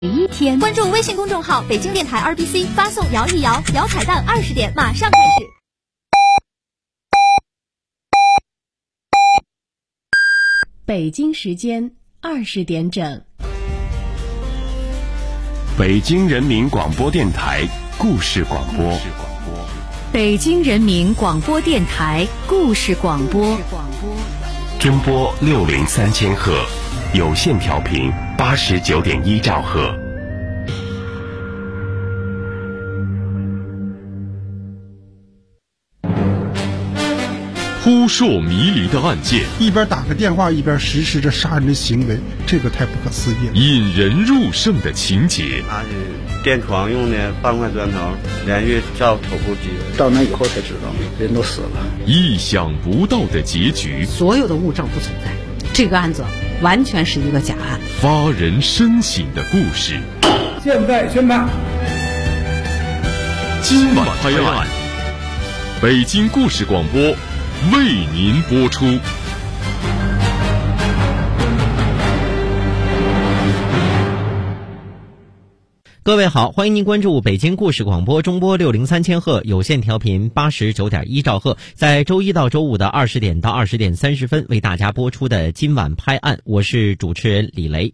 一天， 关注微信公众号北京电台 RBC， 发送摇一摇，摇彩蛋20点，马上开始。 北京时间20点整。 北京人民广播电台故事广播。 北京人民广播电台故事广播。 中波603000赫，有线调频89.1兆赫。 扑朔迷离的案件， 一边打个电话一边实施着杀人的行为，这个太不可思议了。 引人入胜的情节， 他是垫床用的半块砖头，连续照头部击， 到那以后才知道人都死了。 意想不到的结局， 所有的物证不存在，这个案子完全是一个假案。 发人深省的故事， 现在宣判。 今晚拍案，北京故事广播为您播出。 各位好，欢迎您关注北京故事广播中波603000赫，有线调频89.1兆赫，在周一到周五的20点到20点30分为大家播出的今晚拍案，我是主持人李雷。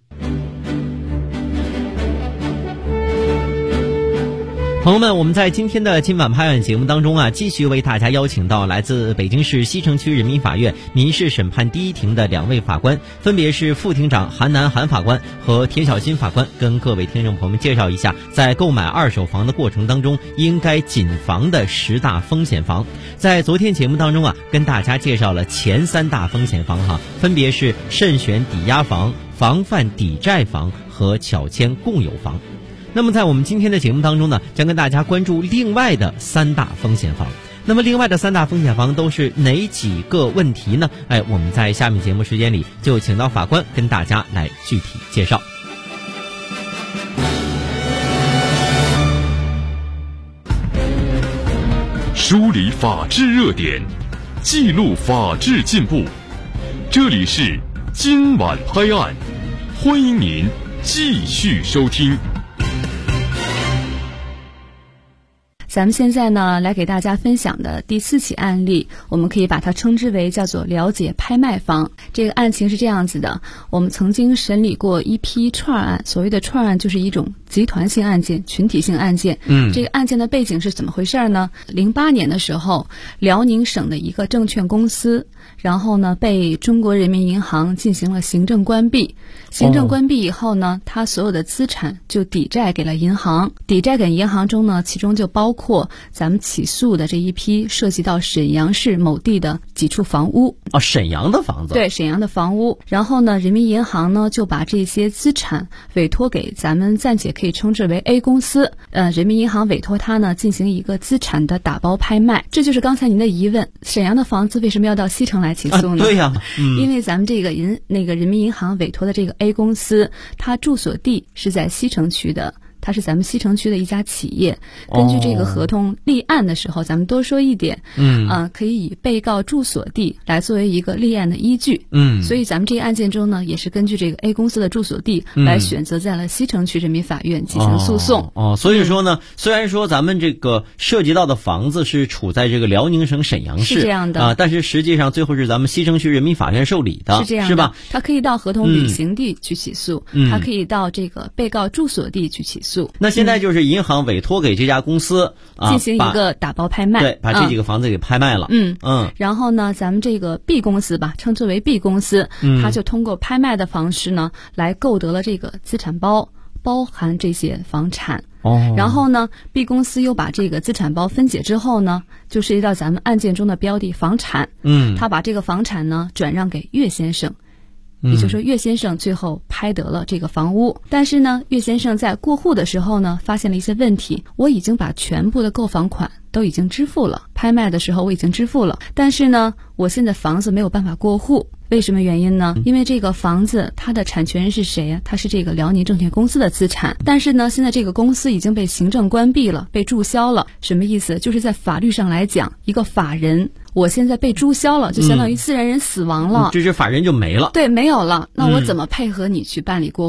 朋友们，我们在今天的今晚拍案节目当中继续为大家邀请到来自北京市西城区人民法院民事审判第一庭的2位法官，分别是副庭长韩楠韩法官和田小新法官，跟各位听众朋友们介绍一下在购买二手房的过程当中应该谨防的10大风险房。在昨天节目当中跟大家介绍了前3大风险房分别是慎选抵押房、防范抵债房和巧签共有房。那么在我们今天的节目当中将跟大家关注另外的3大风险房。那么另外的3大风险房都是哪几个问题呢？我们在下面节目时间里就请到法官跟大家来具体介绍。 梳理法治热点，记录法治进步。这里是今晚拍案，欢迎您继续收听。 咱们现在呢，来给大家分享的第4起案例，我们可以把它称之为叫做了解拍卖房。这个案情是这样子的，我们曾经审理过一批串案，所谓的串案就是一种集团性案件、群体性案件。这个案件的背景是怎么回事呢？08年的时候，辽宁省的一个证券公司，然后呢被中国人民银行进行了行政关闭。行政关闭以后呢，他所有的资产就抵债给了银行。抵债给银行中呢，其中就包括咱们起诉的这一批涉及到沈阳市某地的几处房屋。 沈阳的房子？对， 沈阳的房屋。然后呢，人民银行呢就把这些资产委托给咱们暂且可以称之为 A 公司。人民银行委托他呢进行一个资产的打包拍卖。这就是刚才您的疑问，沈阳的房子为什么要到西城来起诉呢？ 对呀， 因为咱们这个人民银行委托的这个 A 公司，它住所地是在西城区的。它是咱们西城区的一家企业，根据这个合同立案的时候，咱们多说一点，可以以被告住所地来作为一个立案的依据，所以咱们这个案件中呢，也是根据这个 A 公司的住所地来选择在了西城区人民法院进行诉讼。 所以说呢，虽然说咱们这个涉及到的房子是处在这个辽宁省沈阳市， 是这样的但是实际上最后是咱们西城区人民法院受理的， 是这样的， 是吧？ 它可以到合同履行地去起诉，它可以到这个被告住所地去起诉。 那现在就是银行委托给这家公司进行一个打包拍卖， 对，把这几个房子给拍卖了。 然后呢，咱们这个 B 公司吧，称之为 B 公司，它就通过拍卖的方式呢，来购得了这个资产包，包含这些房产。然后呢 ，B 公司又把这个资产包分解之后呢，就涉及到咱们案件中的标的房产。他把这个房产呢转让给岳先生。也就是说，岳先生最后拍得了这个房屋，但是呢，岳先生在过户的时候呢，发现了一些问题。我已经把全部的购房款都已经支付了，拍卖的时候我已经支付了，但是呢，我现在房子没有办法过户。为什么原因呢？因为这个房子它的产权人是谁呀？它是这个辽宁证券公司的资产，但是呢，现在这个公司已经被行政关闭了，被注销了。什么意思？就是在法律上来讲，一个法人，我现在被注销了，就相当于自然人死亡了， 这法人就没了。 对，没有了。那我怎么配合你去办理过户？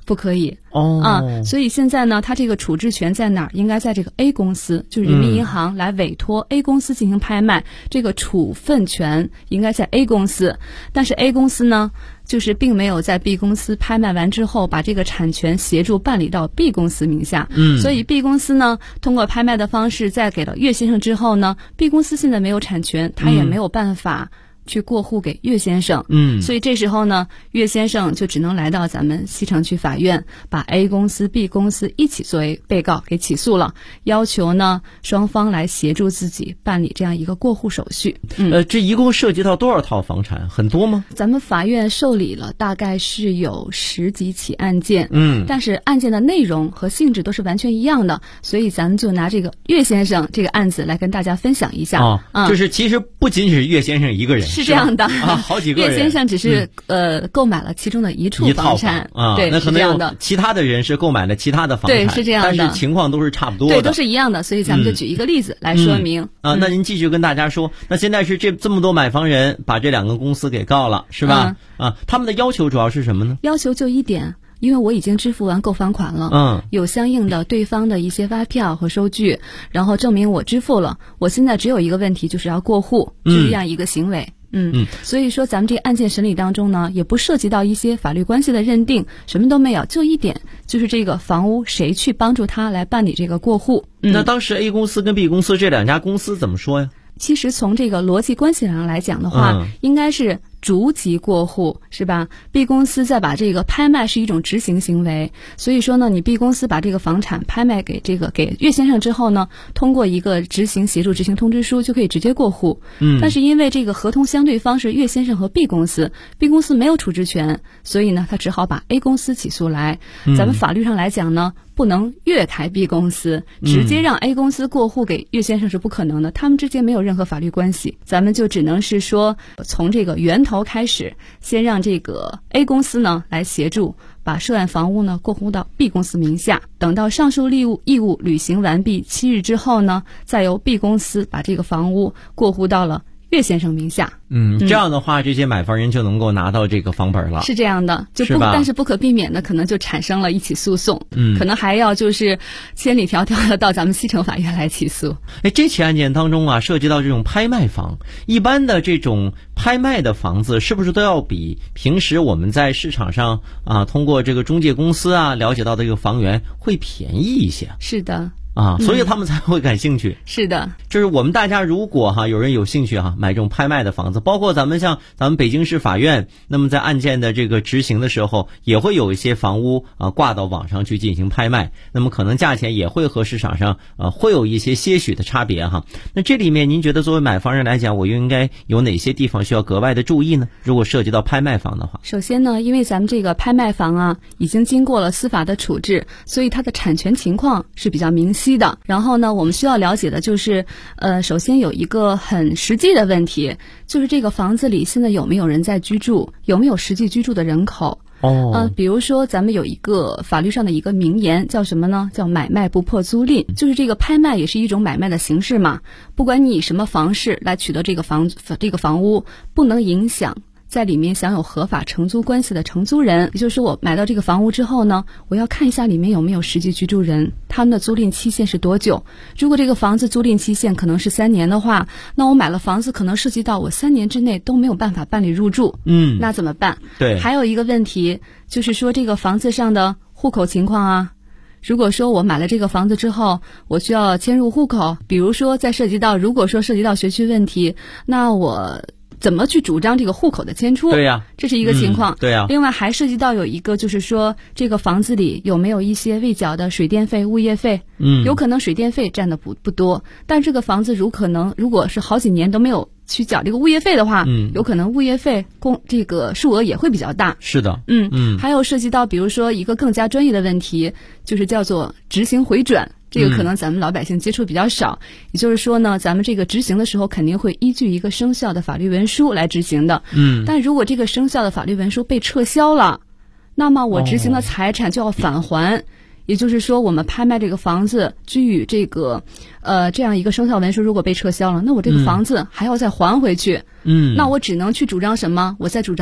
不可以哦所以现在呢，它这个处置权在哪儿？应该在这个 A 公司，就是人民银行来委托 A 公司进行拍卖，这个处分权应该在 A 公司。但是 A 公司呢，就是并没有在 B 公司拍卖完之后把这个产权协助办理到 B 公司名下。所以 B 公司呢，通过拍卖的方式再给了岳先生之后呢， B 公司现在没有产权，他也没有办法去过户给岳先生。所以这时候呢，岳先生就只能来到咱们西城区法院，把 A 公司 B 公司一起作为被告给起诉了，要求呢双方来协助自己办理这样一个过户手续。 这一共涉及到多少套房产？很多吗？ 咱们法院受理了大概是有10几起案件，但是案件的内容和性质都是完全一样的，所以咱们就拿这个岳先生这个案子来跟大家分享一下。 就是其实不仅仅是岳先生一个人， 是这样的好几个人。 岳先生只是购买了其中的一处房产对， 那可能有其他的人是购买了其他的房产， 对，是这样的， 但是情况都是差不多的， 对，都是一样的。所以咱们就举一个例子来说明。 那您继续跟大家说，那现在是这么多买房人把这2个公司给告了，是吧？他们的要求主要是什么呢？ 要求就一点，因为我已经支付完购房款了，有相应的对方的一些发票和收据，然后证明我支付了，我现在只有一个问题，就是要过户，就这样一个行为。所以说咱们这个案件审理当中呢，也不涉及到一些法律关系的认定，什么都没有，就一点，就是这个房屋谁去帮助他来办理这个过户。 那当时 A 公司跟 B 公司这2家公司怎么说呀？ 其实从这个逻辑关系上来讲的话，应该是逐级过户，是吧？ B 公司再把这个拍卖是一种执行行为，所以说呢，你 B 公司把这个房产拍卖给岳先生之后呢，通过一个协助执行通知书就可以直接过户。但是因为这个合同相对方是岳先生和 B 公司，B 公司没有处置权，所以呢，他只好把 A 公司起诉来。咱们法律上来讲呢，不能越开 B 公司，直接让 A 公司过户给岳先生是不可能的，他们之间没有任何法律关系。咱们就只能是说，从这个源头开始，先让这个 A 公司呢来协助把涉案房屋呢过户到 B 公司名下，等到上述义务履行完毕7日之后呢，再由 B 公司把这个房屋过户到了岳先生名下。 这样的话，这些买房人就能够拿到这个房本了。 是这样的，但是不可避免的，可能就产生了一起诉讼。可能还要就是千里迢迢的到咱们西城法院来起诉。 这起案件当中啊，涉及到这种拍卖房，一般的这种拍卖的房子，是不是都要比平时我们在市场上通过这个中介公司了解到的这个房源会便宜一些？ 是的。 所以他们才会感兴趣。 是的， 就是我们大家如果有人有兴趣买这种拍卖的房子，包括咱们北京市法院，那么在案件的这个执行的时候，也会有一些房屋挂到网上去进行拍卖，那么可能价钱也会和市场上会有一些些许的差别那这里面您觉得作为买房人来讲，我又应该有哪些地方需要格外的注意呢？如果涉及到拍卖房的话， 首先呢，因为咱们这个拍卖房已经经过了司法的处置，所以它的产权情况是比较明晰的。然后呢，我们需要了解的就是首先有一个很实际的问题，就是这个房子里现在有没有人在居住，有没有实际居住的人口。比如说咱们有一个法律上的一个名言叫什么呢？叫买卖不破租赁，就是这个拍卖也是一种买卖的形式嘛。不管你以什么方式来取得这个房屋，不能影响在里面享有合法承租关系的承租人。也就是说，我买到这个房屋之后呢，我要看一下里面有没有实际居住人，他们的租赁期限是多久。如果这个房子租赁期限可能是3年的话，那我买了房子可能涉及到我3年之内都没有办法办理入住。那怎么办？ 对， 还有一个问题就是说这个房子上的户口情况如果说我买了这个房子之后，我需要迁入户口，比如说如果说涉及到学区问题，那我怎么去主张这个户口的迁出？ 对呀， 这是一个情况。 对呀。 另外还涉及到有一个就是说，这个房子里有没有一些未缴的水电费、物业费？有可能水电费占的不多，但这个房子如果是好几年都没有去缴这个物业费的话，有可能物业费这个数额也会比较大。 是的。 还有涉及到比如说一个更加专业的问题，就是叫做执行回转。这个可能咱们老百姓接触比较少，也就是说呢，咱们这个执行的时候肯定会依据一个生效的法律文书来执行的。但如果这个生效的法律文书被撤销了，那么我执行的财产就要返还。也就是说，我们拍卖这个房子居于这个这样一个生效文书如果被撤销了，那我这个房子还要再还回去。那我只能去主张什么？我在主张我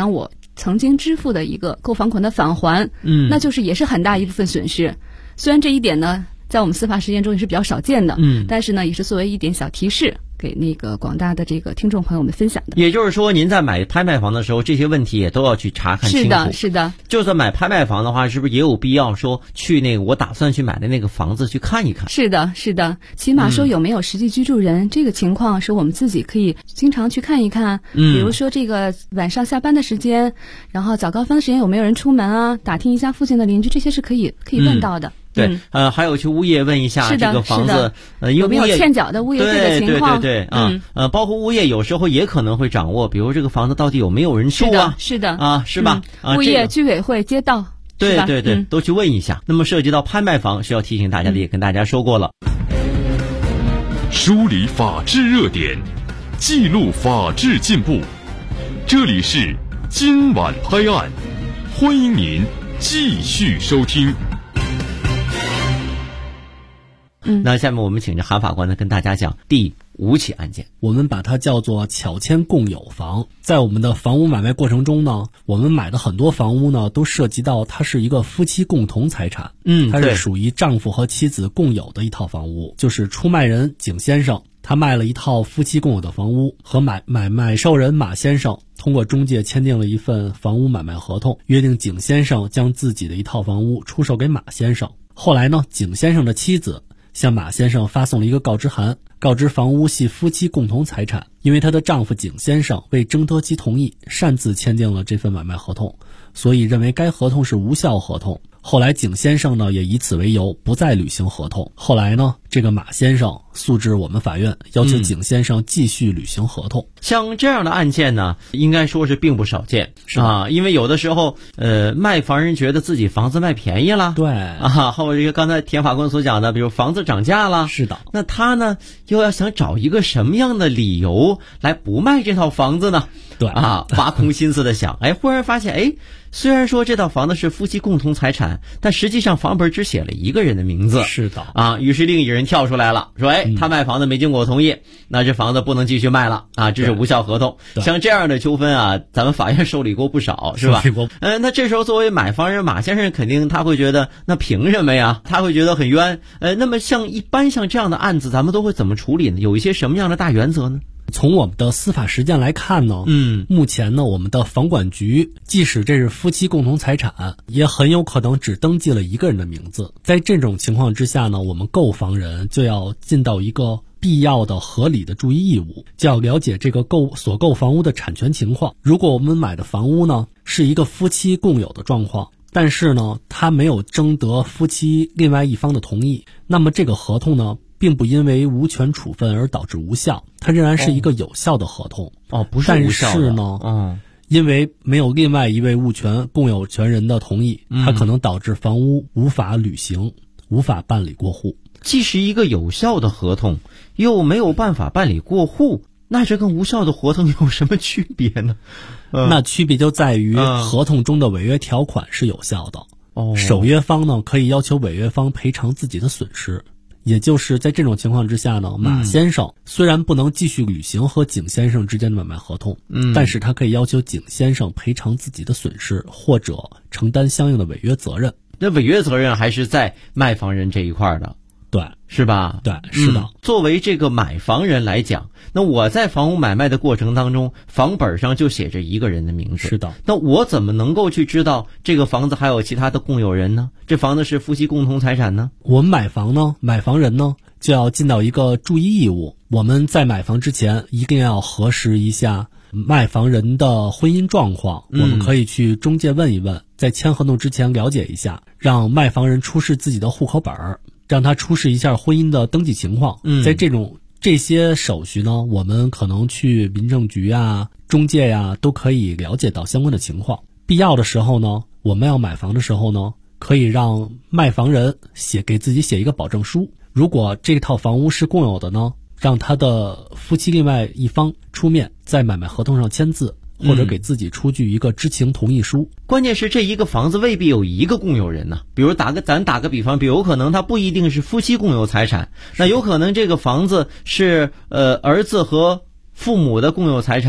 曾经支付的一个购房款的返还，那就是也是很大一部分损失。虽然这一点呢，在我们司法实践中也是比较少见的，但是呢，也是作为一点小提示，给那个广大的这个听众朋友们分享的。 也就是说，您在买拍卖房的时候，这些问题也都要去查看清楚。 是的，是的。 就算买拍卖房的话，是不是也有必要说去那个我打算去买的那个房子去看一看？ 是的，是的。起码说有没有实际居住人，这个情况是我们自己可以经常去看一看。比如说这个晚上下班的时间，然后早高峰的时间有没有人出门啊？打听一下附近的邻居，这些是可以问到的。 对，还有去物业问一下这个房子， 有没有欠缴的物业费的情况？ 对，包括物业有时候也可能会掌握，比如这个房子到底有没有人住啊？ 是的， 是吧？ 物业、居委会、街道， 对，都去问一下。那么涉及到拍卖房，需要提醒大家的也跟大家说过了。 梳理法治热点，记录法治进步，这里是今晚拍案，欢迎您继续收听。 那下面我们请着韩法官呢跟大家讲第5起案件， 我们把它叫做巧签共有房。在我们的房屋买卖过程中呢，我们买的很多房屋呢都涉及到它是一个夫妻共同财产，它是属于丈夫和妻子共有的一套房屋。就是出卖人景先生，他卖了一套夫妻共有的房屋，和买受人马先生通过中介签订了一份房屋买卖合同，约定景先生将自己的一套房屋出售给马先生。后来呢，景先生的妻子向马先生发送了一个告知函，告知房屋系夫妻共同财产，因为她的丈夫景先生未征得其同意，擅自签订了这份买卖合同，所以认为该合同是无效合同。后来景先生呢也以此为由不再履行合同。后来呢，这个马先生诉至我们法院，要求景先生继续履行合同。 像这样的案件呢，应该说是并不少见，因为有的时候卖房人觉得自己房子卖便宜了， 对或者这个刚才田法官所讲的，比如房子涨价了， 是的， 那他呢又要想找一个什么样的理由来不卖这套房子呢？ 对挖空心思的想，忽然发现虽然说这套房子是夫妻共同财产，但实际上房本只写了一个人的名字。 是的于是另一人跳出来了，说他卖房子没经过我同意，那这房子不能继续卖了这是无效合同。像这样的纠纷咱们法院受理过不少，是吧？那这时候作为买房人马先生肯定他会觉得那凭什么呀？他会觉得很冤。那么像这样的案子咱们都会怎么处理呢？有一些什么样的大原则呢？ 从我们的司法实践来看呢，目前呢，我们的房管局即使这是夫妻共同财产，也很有可能只登记了一个人的名字。在这种情况之下呢，我们购房人就要尽到一个必要的合理的注意义务，就要了解这个所购房屋的产权情况。如果我们买的房屋呢是一个夫妻共有的状况，但是呢他没有征得夫妻另外一方的同意，那么这个合同呢并不因为无权处分而导致无效，它仍然是一个有效的合同。 不是无效的。 但是呢，因为没有另外一位物权共有权人的同意，它可能导致房屋无法履行，无法办理过户。 既是一个有效的合同，又没有办法办理过户，那这跟无效的合同有什么区别呢？ 那区别就在于合同中的违约条款是有效的。守约方呢可以要求违约方赔偿自己的损失。也就是在这种情况之下呢，马先生虽然不能继续履行和景先生之间的买卖合同，但是他可以要求景先生赔偿自己的损失，或者承担相应的违约责任。 那违约责任还是在卖房人这一块的， 对， 是吧？ 对，是的。 作为这个买房人来讲，那我在房屋买卖的过程当中，房本上就写着一个人的名字。 是的。 那我怎么能够去知道这个房子还有其他的共有人呢？这房子是夫妻共同财产呢？ 我们买房人呢就要尽到一个注意义务。我们在买房之前一定要核实一下卖房人的婚姻状况，我们可以去中介问一问，在签合同之前了解一下，让卖房人出示自己的户口本，让他出示一下婚姻的登记情况。在这些手续呢，我们可能去民政局中介都可以了解到相关的情况。必要的时候呢，我们要买房的时候呢，可以让卖房人给自己写一个保证书。如果这套房屋是共有的呢，让他的夫妻另外一方出面在买卖合同上签字，或者给自己出具一个知情同意书。 关键是这一个房子未必有一个共有人呢。比如咱打个比方，有可能它不一定是夫妻共有财产，那有可能这个房子是儿子和父母的共有财产，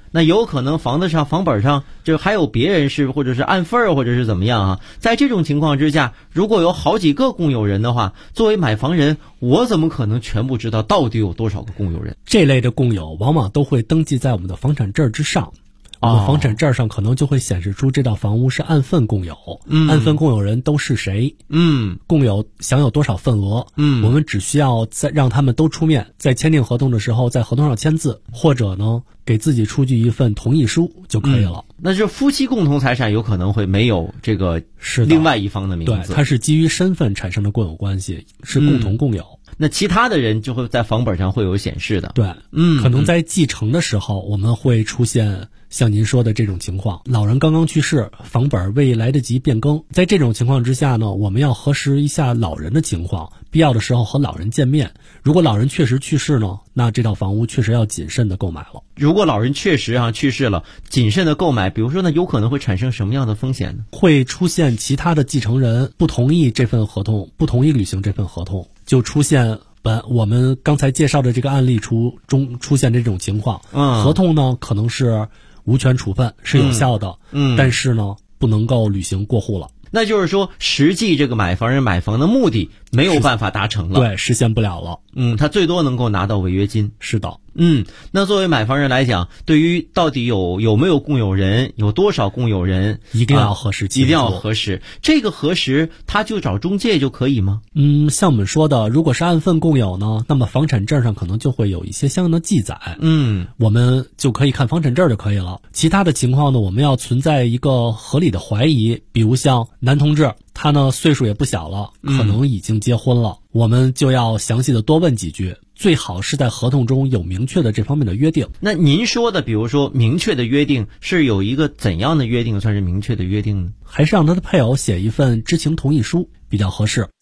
那有可能房子上房本上就还有别人是或者是按份儿或者是怎么样啊？在这种情况之下，如果有好几个共有人的话，作为买房人，我怎么可能全部知道到底有多少个共有人？ 这类的共有往往都会登记在我们的房产证之上。我们房产证上可能就会显示出这套房屋是按份共有，按份共有人都是谁，共有享有多少份额，我们只需要再让他们都出面，在签订合同的时候在合同上签字，或者呢给自己出具一份同意书就可以了。 那就夫妻共同财产有可能会没有这个另外一方的名字， 对，它是基于身份产生的共有关系，是共同共有。 那其他的人就会在房本上会有显示的。 对，可能在继承的时候，我们会出现像您说的这种情况，老人刚刚去世，房本未来得及变更。在这种情况之下呢，我们要核实一下老人的情况，必要的时候和老人见面。如果老人确实去世呢，那这套房屋确实要谨慎的购买了。 如果老人确实去世了，谨慎的购买，比如说呢，有可能会产生什么样的风险呢？ 会出现其他的继承人不同意这份合同，不同意履行这份合同，就出现我们刚才介绍的这个案例中出现这种情况。合同呢可能是无权处分，是有效的，但是呢不能够履行过户了。 那就是说，实际这个买房人买房的目的没有办法达成了， 对，实现不了了。 他最多能够拿到违约金。 是的。 那作为买房人来讲，对于到底有没有共有人，有多少共有人， 一定要核实清楚， 一定要核实。这个核实，他就找中介就可以吗？ 像我们说的，如果是按份共有呢，那么房产证上可能就会有一些相应的记载。我们就可以看房产证就可以了。其他的情况呢，我们要存在一个合理的怀疑，比如像男同志，他呢岁数也不小了，可能已经结婚了，我们就要详细的多问几句，最好是在合同中有明确的这方面的约定。 那您说的比如说明确的约定，是有一个怎样的约定算是明确的约定呢？ 还是让他的配偶写一份知情同意书比较合适。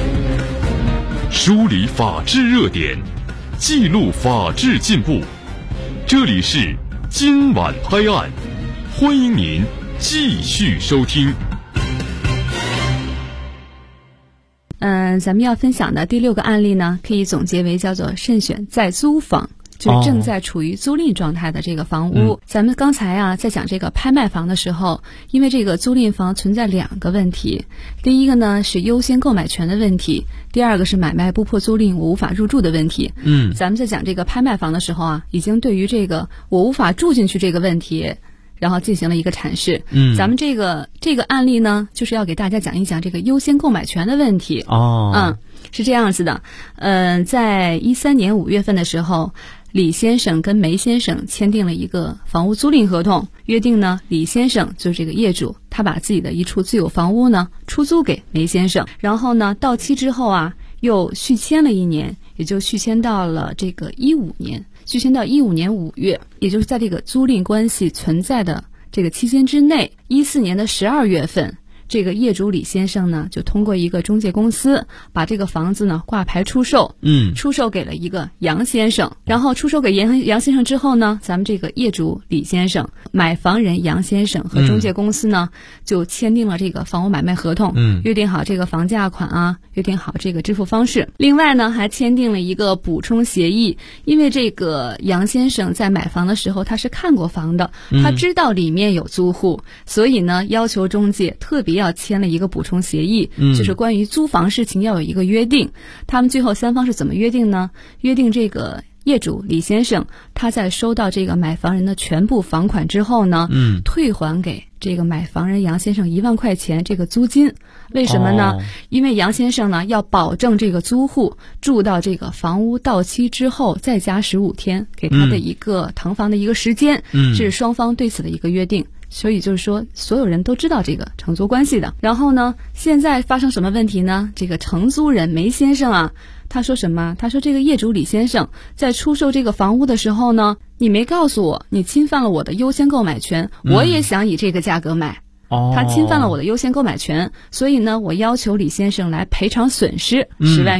梳理法治热点，记录法治进步，这里是今晚拍案，欢迎您继续收听。 咱们要分享的第6个案例呢，可以总结为叫做慎选在租房，就是正在处于租赁状态的这个房屋。咱们刚才在讲这个拍卖房的时候，因为这个租赁房存在2个问题，第一个呢是优先购买权的问题，第二个是买卖不破租赁我无法入住的问题。咱们在讲这个拍卖房的时候已经对于这个我无法住进去这个问题然后进行了一个阐释。咱们这个案例呢，就是要给大家讲一讲这个优先购买权的问题。是这样子的。在13年5月份的时候，李先生跟梅先生签订了一个房屋租赁合同，约定呢，李先生就是这个业主，他把自己的一处自有房屋呢出租给梅先生，然后呢到期之后又续签了1年，也就续签到了这个15年。续签到15年5月，也就是在这个租赁关系存在的这个期间之内，14年的12月份，这个业主李先生呢，就通过一个中介公司把这个房子呢挂牌出售，出售给了一个杨先生。然后出售给杨先生之后呢，咱们这个业主李先生、买房人杨先生和中介公司呢，就签订了这个房屋买卖合同，约定好这个房价款约定好这个支付方式。另外呢，还签订了一个补充协议，因为这个杨先生在买房的时候他是看过房的，他知道里面有租户，所以呢要求中介特别要签了一个补充协议，就是关于租房事情要有一个约定。他们最后3方是怎么约定呢？约定这个业主李先生他在收到这个买房人的全部房款之后呢，退还给这个买房人杨先生1万块钱这个租金。为什么呢？因为杨先生呢要保证这个租户住到这个房屋到期之后再加15天，给他的一个腾房的一个时间，这是双方对此的一个约定。所以就是说所有人都知道这个承租关系的。然后呢，现在发生什么问题呢？这个承租人梅先生他说什么？他说这个业主李先生在出售这个房屋的时候呢，你没告诉我，你侵犯了我的优先购买权，我也想以这个价格买。他侵犯了我的优先购买权，所以呢，我要求李先生来赔偿损失10万元。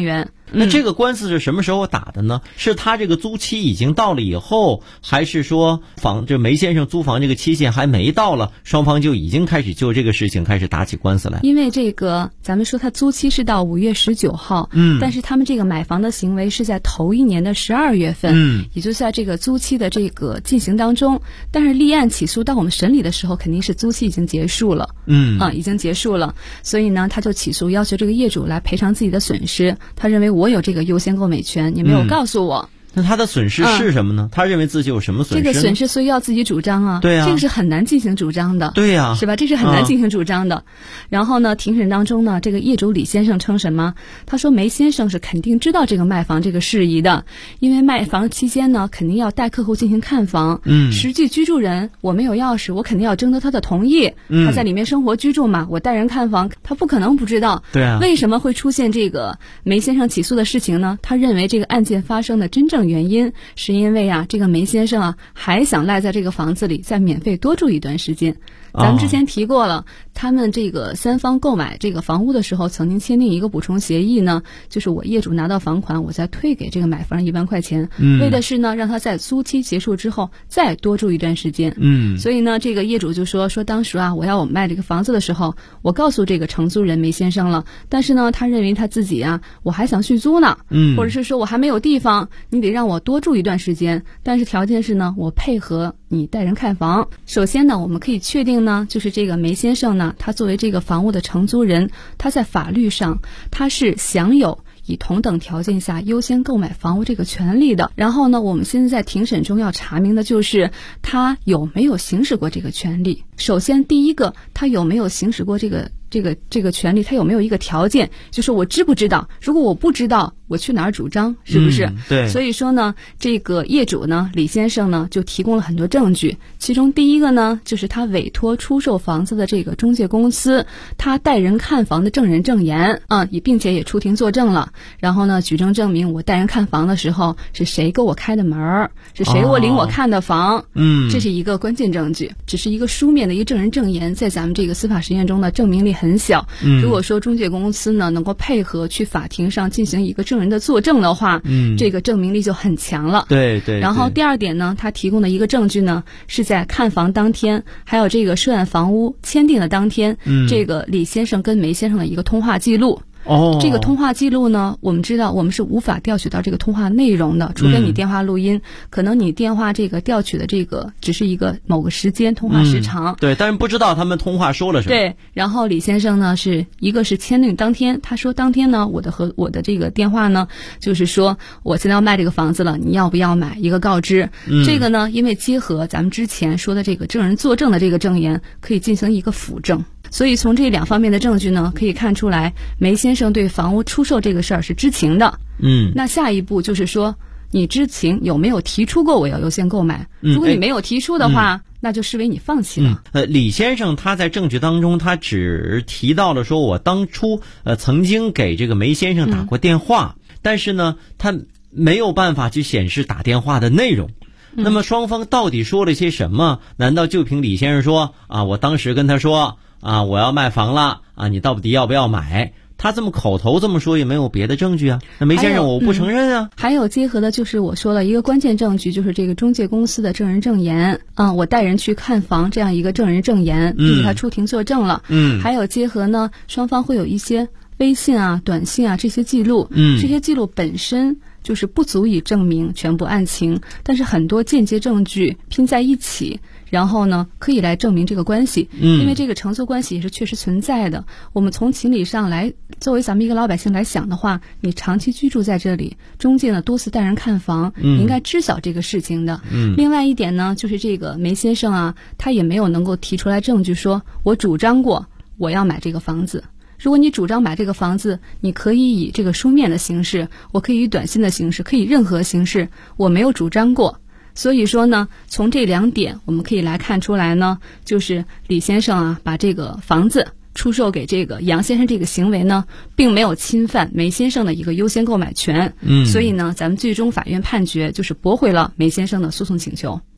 那这个官司是什么时候打的呢？是他这个租期已经到了以后，还是说这梅先生租房这个期限还没到了，双方就已经开始就这个事情开始打起官司来？ 因为这个咱们说他租期是到5月19号，但是他们这个买房的行为是在头一年的12月份，也就在这个租期的这个进行当中，但是立案起诉到我们审理的时候，肯定是租期已经结束了，已经结束了，所以呢，他就起诉要求这个业主来赔偿自己的损失，他认为我有这个优先购买权，你没有告诉我。 那他的损失是什么呢？他认为自己有什么损失？ 这个损失所以要自己主张啊。 对啊， 这个是很难进行主张的。 对啊， 是吧？这是很难进行主张的。然后呢，庭审当中呢，这个业主李先生称什么？他说梅先生是肯定知道这个卖房这个事宜的，因为卖房期间呢，肯定要带客户进行看房。实际居住人我没有钥匙，我肯定要征得他的同意。他在里面生活居住嘛，我带人看房，他不可能不知道。 对啊。 为什么会出现这个梅先生起诉的事情呢？他认为这个案件发生的真正原因是因为这个梅先生还想赖在这个房子里再免费多住一段时间。咱们之前提过了，他们这个三方购买这个房屋的时候曾经签订一个补充协议呢，就是我业主拿到房款，我再退给这个买房人1万块钱，为的是呢让他在租期结束之后再多住一段时间。所以呢这个业主就说当时我要卖这个房子的时候，我告诉这个承租人梅先生了，但是呢他认为他自己我还想续租呢，或者是说我还没有地方，你得让我多住一段时间，但是条件是呢我配合你带人看房。首先呢我们可以确定呢，就是这个梅先生呢，他作为这个房屋的承租人，他在法律上他是享有以同等条件下优先购买房屋这个权利的。然后呢我们现在在庭审中要查明的就是他有没有行使过这个权利。首先第一个，他有没有行使过这个权利，他有没有一个条件，就是我知不知道，如果我不知道我去哪儿主张，是不是？ 对。 所以说呢这个业主呢李先生呢就提供了很多证据，其中第一个呢就是他委托出售房子的这个中介公司，他带人看房的证人证言并且也出庭作证了，然后呢举证证明我带人看房的时候是谁给我开的门，是谁我领我看的房，这是一个关键证据。只是一个书面的一个证人证言，在咱们这个司法实践中呢证明力很小，如果说中介公司呢能够配合去法庭上进行一个证人的作证的话，这个证明力就很强了。 对对。 然后第二点呢，他提供的一个证据呢是在看房当天，还有这个涉案房屋签订的当天，这个李先生跟梅先生的一个通话记录。这个通话记录呢，我们知道我们是无法调取到这个通话内容的，除非你电话录音，可能你电话这个调取的这个只是一个某个时间通话时长， 对，但是不知道他们通话说了什么。 对，然后李先生呢是一个是签订当天，他说当天呢我的这个电话呢就是说我现在要卖这个房子了，你要不要买，一个告知。这个呢因为结合咱们之前说的这个证人作证的这个证言，可以进行一个辅证。所以从这两方面的证据呢，可以看出来梅先生对房屋出售这个事儿是知情的。那下一步就是说，你知情有没有提出过我要优先购买？如果你没有提出的话，那就视为你放弃了。 李先生他在证据当中，他只提到了说我当初曾经给这个梅先生打过电话，但是呢，他没有办法去显示打电话的内容。那么双方到底说了些什么？难道就凭李先生说我当时跟他说我要卖房了你到底要不要买？他这么口头这么说，也没有别的证据啊。那梅先生我不承认啊。 还有结合的就是我说了一个关键证据，就是这个中介公司的证人证言我带人去看房这样一个证人证言，并且他出庭作证了。还有结合呢，双方会有一些微信短信这些记录，这些记录本身就是不足以证明全部案情，但是很多间接证据拼在一起，然后呢可以来证明这个关系。因为这个承租关系也是确实存在的。我们从情理上来，作为咱们一个老百姓来想的话，你长期居住在这里，中介呢多次带人看房，你应该知晓这个事情的。另外一点呢，就是这个梅先生他也没有能够提出来证据说我主张过我要买这个房子。如果你主张买这个房子，你可以以这个书面的形式，我可以以短信的形式，可以任何形式，我没有主张过。所以说呢，从这两点我们可以来看出来呢，就是李先生把这个房子出售给这个杨先生这个行为呢，并没有侵犯梅先生的一个优先购买权。所以呢，咱们最终法院判决就是驳回了梅先生的诉讼请求。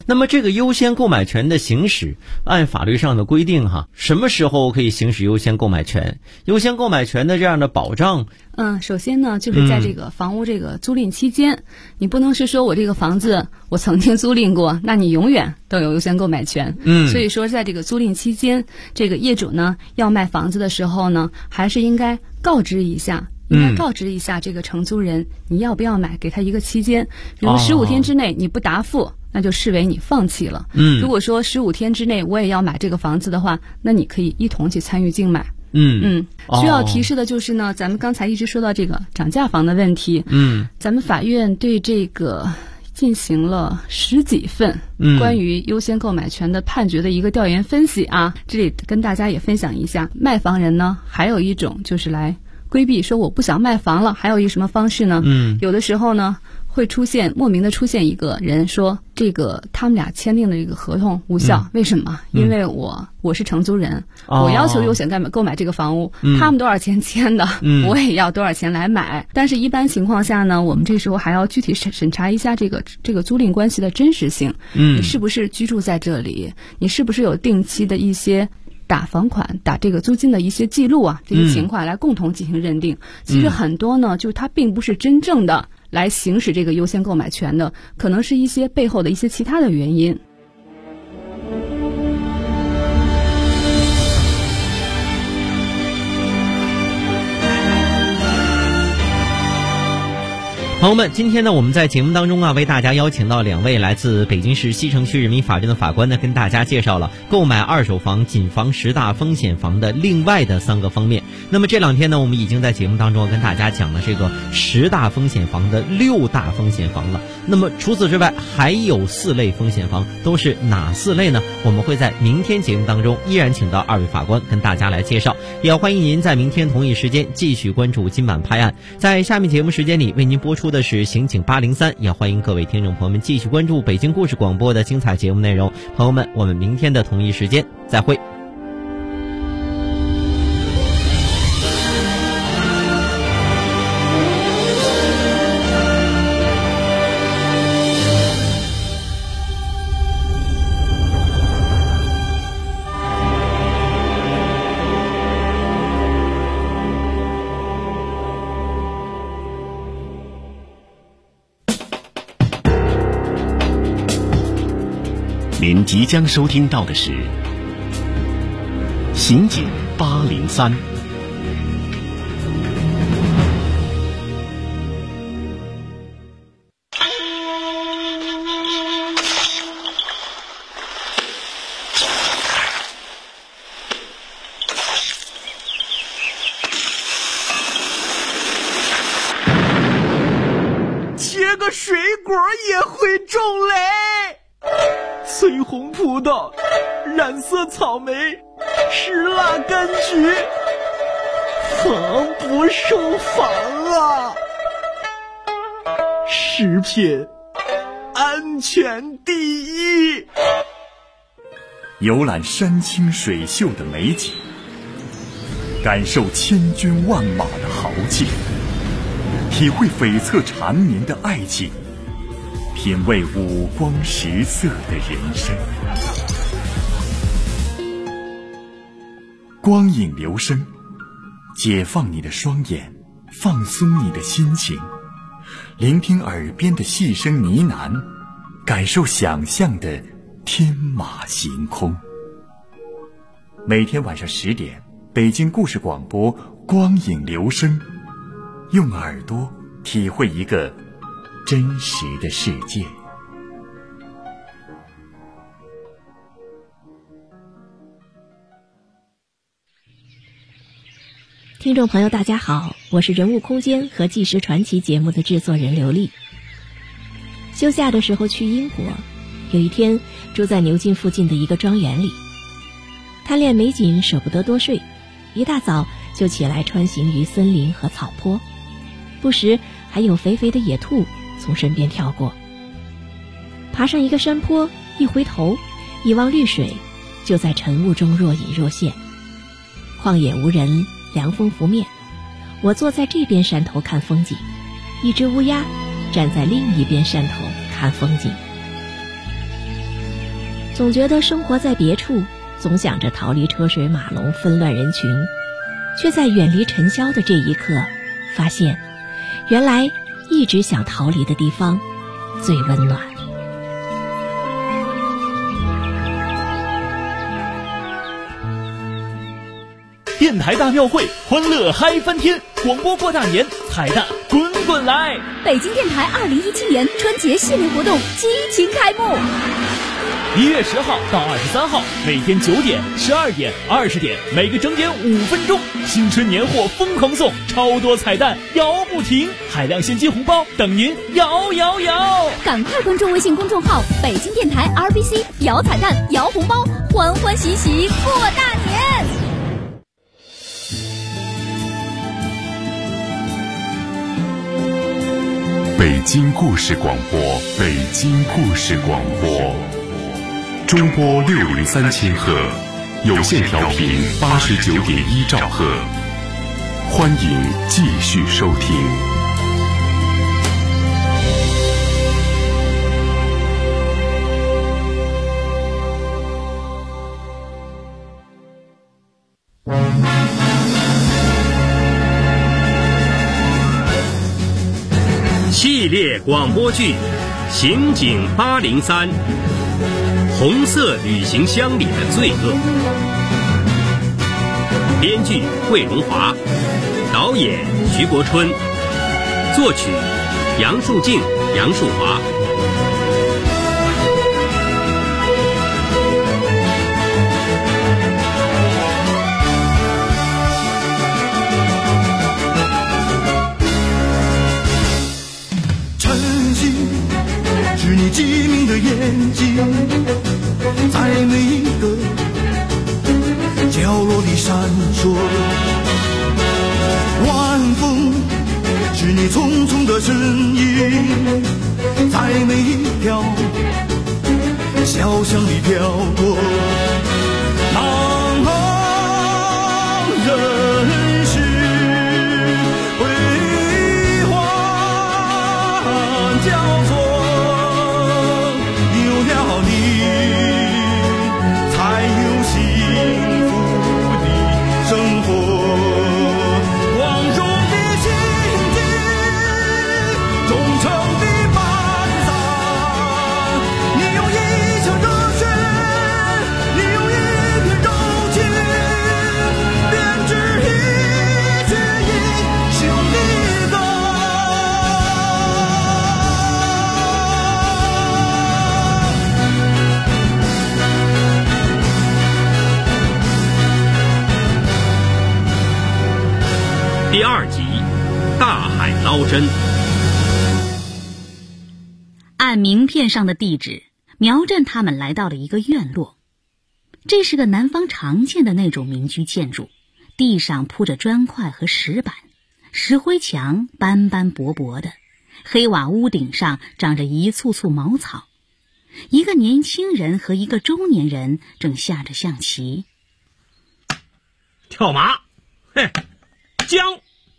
那么这个优先购买权的行使，按法律上的规定什么时候可以行使优先购买权？优先购买权的这样的保障， 首先呢，就是在这个房屋这个租赁期间，你不能是说我这个房子我曾经租赁过，那你永远都有优先购买权。所以说在这个租赁期间，这个业主呢要卖房子的时候呢，还是应该告知一下这个承租人你要不要买，给他一个期间，比如15天之内你不答复，那就视为你放弃了。如果说15天之内我也要买这个房子的话，那你可以一同去参与竞买。需要提示的就是呢，咱们刚才一直说到这个涨价房的问题。咱们法院对这个进行了10几份关于优先购买权的判决的一个调研分析啊，这里跟大家也分享一下。卖房人呢，还有一种就是来规避说我不想卖房了，还有一个什么方式呢？有的时候呢会莫名的出现一个人说，这个他们俩签订的这个合同无效，为什么？因为我是承租人，我要求优先购买这个房屋，他们多少钱签的，我也要多少钱来买。但是一般情况下呢，我们这时候还要具体审查一下这个租赁关系的真实性，你是不是居住在这里，你是不是有定期的一些打房款、打这个租金的一些记录啊，这些情况来共同进行认定。其实很多呢，就是它并不是真正的来行使这个优先购买权的，可能是一些背后的一些其他的原因。 朋友们，今天呢，我们在节目当中为大家邀请到2位来自北京市西城区人民法院的法官呢，跟大家介绍了购买二手房谨防10大风险房的另外的3个方面。那么这2天呢，我们已经在节目当中跟大家讲了这个10大风险房的6大风险房了。那么除此之外，还有4类风险房，都是哪4类呢？我们会在明天节目当中依然请到2位法官跟大家来介绍。也要欢迎您在明天同一时间继续关注今晚拍案。在下面节目时间里为您播出的是刑警803，也欢迎各位听众朋友们继续关注北京故事广播的精彩节目内容。朋友们，我们明天的同一时间再会。 您即将收听到的是刑警803。 切个水果也会中雷。翠红葡萄，染色草莓，石蜡柑橘，防不胜防啊！食品安全第一。 游览山清水秀的美景，感受千军万马的豪气，体会悱恻缠绵的爱情，品味五光十色的人生。光影留声，解放你的双眼，放松你的心情，聆听耳边的细声呢喃，感受想象的天马行空。每天晚上10点，北京故事广播光影留声，用耳朵体会一个真实的世界。 听众朋友大家好，我是人物空间和纪实传奇节目的制作人刘丽。休假的时候去英国，有一天住在牛津附近的一个庄园里，贪恋美景舍不得多睡，一大早就起来穿行于森林和草坡，不时还有肥肥的野兔从身边跳过。爬上一个山坡，一回头一望绿水，就在晨雾中若隐若现。旷野无人，凉风拂面，我坐在这边山头看风景，一只乌鸦站在另一边山头看风景。 总觉得生活在别处，总想着逃离车水马龙、纷乱人群，却在远离尘嚣的这一刻，发现，原来一直想逃离的地方最温暖。 电台大庙会，欢乐嗨翻天！广播过大年，彩蛋滚滚来！ 北京电台2017年春节系列活动激情开幕。 1月10号到23号，每天9点、12点、20点，每个整点5分钟，新春年货疯狂送，超多彩蛋摇不停，海量现金红包等您摇摇摇！ 赶快关注微信公众号北京电台 RBC， 摇彩蛋摇红包，欢欢喜喜过大年！ 北京故事广播，北京故事广播，中波603千赫，有线调频89.1兆赫，欢迎继续收听。 系列广播剧《刑警803》，红色旅行箱里的罪恶。编剧桂荣华，导演徐国春，作曲杨树静、杨树华。 是你机敏的眼睛，在每一个角落里闪烁。晚风是你匆匆的身影，在每一条小巷里飘过。茫茫人世辉煌交错， 第2集，大海捞针。 按名片上的地址，苗振他们来到了一个院落。这是个南方常见的那种民居建筑，地上铺着砖块和石板，石灰墙斑斑驳驳的，黑瓦屋顶上长着一簇簇茅草。一个年轻人和一个中年人正下着象棋。 跳马，嘿，将，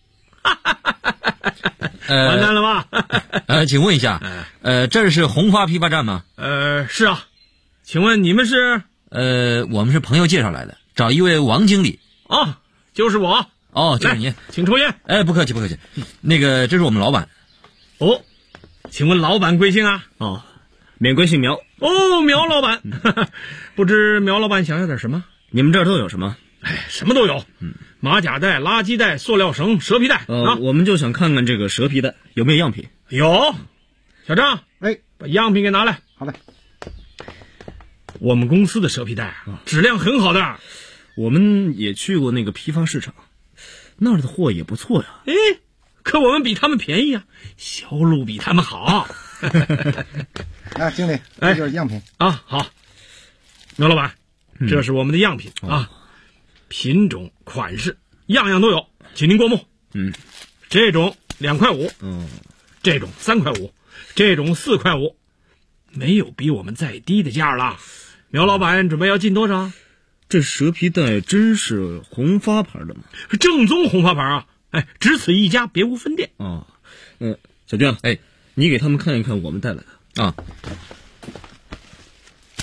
完蛋了吧？ 请问一下，这是红花批发站吗？ 是啊，请问你们是？ 我们是朋友介绍来的，找一位王经理。 哦，就是我。 哦，就是您， 请抽烟。 不客气，不客气。那个，这是我们老板。 哦，请问老板贵姓啊？ 哦，免贵姓苗。 哦，苗老板，不知苗老板想要点什么？ 你们这儿都有什么？ 什么都有。马甲袋、垃圾袋、塑料绳、蛇皮袋。 我们就想看看这个蛇皮袋有没有样品。 有，小张，把样品给拿来。 好嘞。 我们公司的蛇皮袋质量很好的。 我们也去过那个批发市场，那儿的货也不错呀。 可我们比他们便宜啊，销路比他们好。 经理，这就是样品啊。好，苗老板，这是我们的样品啊，品种、款式样样都有，请您过目。这种2块5，这种3块5，这种4块5，没有比我们再低的价了。苗老板准备要进多少？ 这蛇皮袋真是红发牌的吗？ 正宗红发牌啊！只此一家，别无分店。 小娟，你给他们看一看我们带来的啊。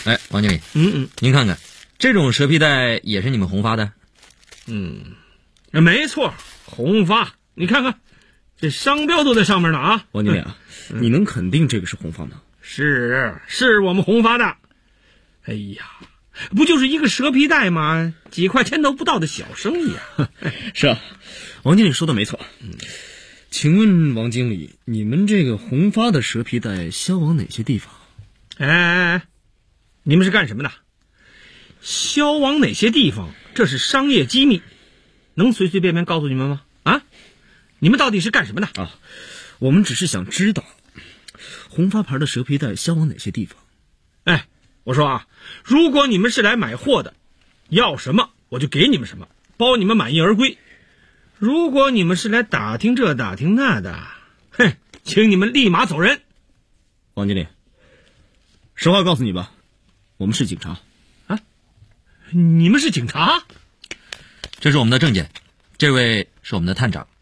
哎，王经理，您看看，这种蛇皮袋也是你们红发的？ 没错，红发，你看看，这商标都在上面呢啊！ 王经理啊，你能肯定这个是红发吗？ 是我们红发的。哎呀，不就是一个蛇皮袋吗？几块钱都不到的小生意啊！ 是啊，王经理说的没错。请问王经理，你们这个红发的蛇皮袋销往哪些地方？ 哎，你们是干什么的？销往哪些地方？这是商业机密，能随随便便告诉你们吗？啊，你们到底是干什么的？ 啊，我们只是想知道红发牌的蛇皮袋销往哪些地方。 哎，我说啊，如果你们是来买货的，要什么我就给你们什么，包你们满意而归。如果你们是来打听这打听那的，哼，请你们立马走人。 王经理，实话告诉你吧，我们是警察。 啊？你们是警察？ 这是我们的证件，这位是我们的探长。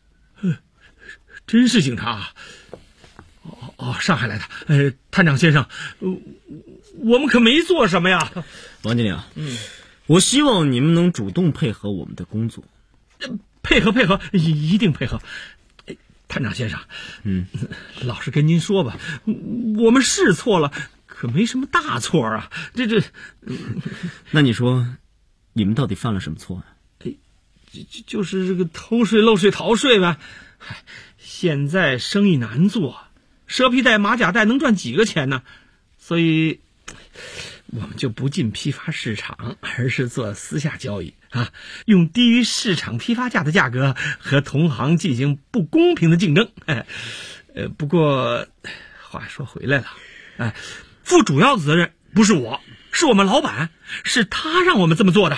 真是警察？上海来的。探长先生，我们可没做什么呀。 王经理啊，我希望你们能主动配合我们的工作。 配合，一定配合。探长先生，老实跟您说吧，我们是错了，可没什么大错啊。 那你说，你们到底犯了什么错啊？ 就是这个偷税、漏税、逃税呗。现在生意难做，蛇皮袋、马甲袋能赚几个钱呢？所以我们就不进批发市场，而是做私下交易啊，用低于市场批发价的价格和同行进行不公平的竞争。不过话说回来了，负主要责任不是我，是我们老板，是他让我们这么做的。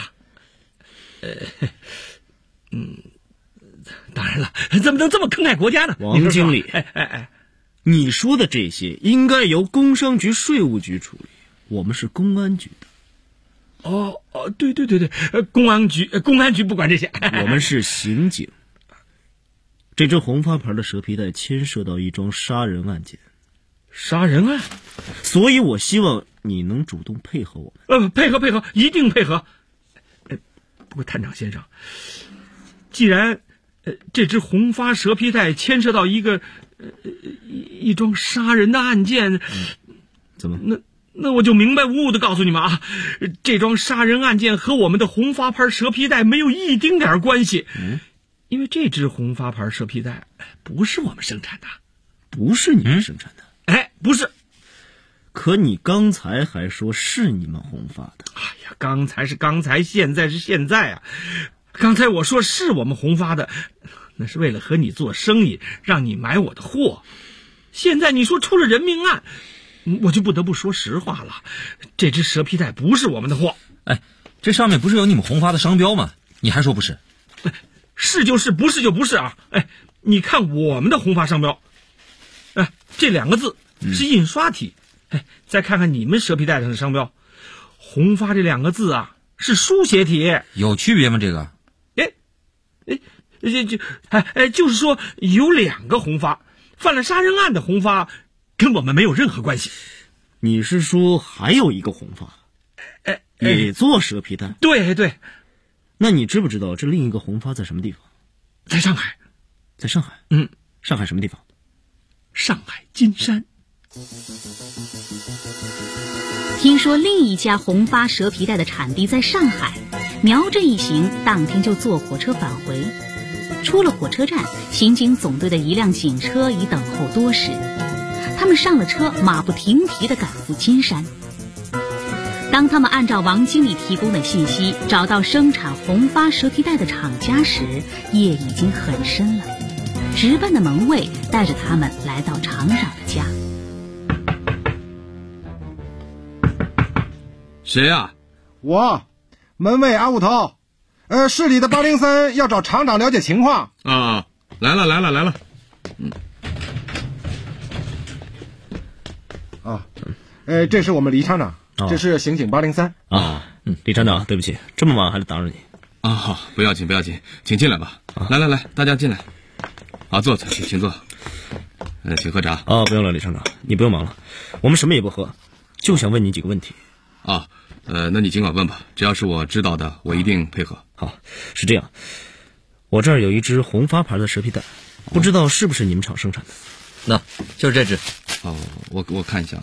当然了，怎么能这么坑害国家呢？ 王经理，你说的这些应该由工商局、税务局处理，我们是公安局的。 对，公安局不管这些。 我们是刑警。这只红发牌的蛇皮袋牵涉到一桩杀人案件。 杀人案？ 所以我希望你能主动配合我们。配合，一定配合。不过探长先生，既然这只红发蛇皮袋牵涉到一桩杀人的案件， 怎么？ 那我就明白无误的告诉你们啊，这桩杀人案件和我们的红发牌蛇皮袋没有一丁点关系。因为这只红发牌蛇皮袋不是我们生产的。 不是你们生产的？ 不是。 可你刚才还说是你们红发的。 哎呀，刚才是刚才，现在是现在啊。刚才我说是我们红发的，那是为了和你做生意，让你买我的货。现在你说出了人命案，我就不得不说实话了，这只蛇皮袋不是我们的货。 这上面不是有你们红发的商标吗？你还说不是？ 是就是，不是就不是啊。你看我们的红发商标，这2个字是印刷体。再看看你们蛇皮袋上的商标，红发这2个字啊是书写体。 有区别吗？这个？ 就是说有2个红发，犯了杀人案的红发跟我们没有任何关系。 你是说还有一个红发，也做蛇皮袋？ 对。 那你知不知道这另一个红发在什么地方？ 在上海。 在上海？上海什么地方？ 上海金山。 听说另一家红发蛇皮袋的产地在上海，苗这一行当天就坐火车返回。出了火车站，刑警总队的一辆警车已等候多时。他们上了车，马不停蹄地赶赴金山。当他们按照王经理提供的信息找到生产红发蛇皮袋的厂家时，夜已经很深了。值班的门卫带着他们来到厂长的家。 谁呀？ 我，门卫阿五头。市里的803要找厂长了解情况。 来了。 这是我们李厂长，这是刑警803。 李厂长，对不起，这么晚还是打扰你。 好，不要紧，请进来吧。来，大家进来。坐，请坐。请喝茶。 不用了，李厂长，你不用忙了，我们什么也不喝，就想问你几个问题。 啊，那你尽管问吧，只要是我知道的，我一定配合。 好，是这样，我这儿有一只红发牌的蛇皮袋，不知道是不是你们厂生产的？ 那就是这只。 哦，我看一下，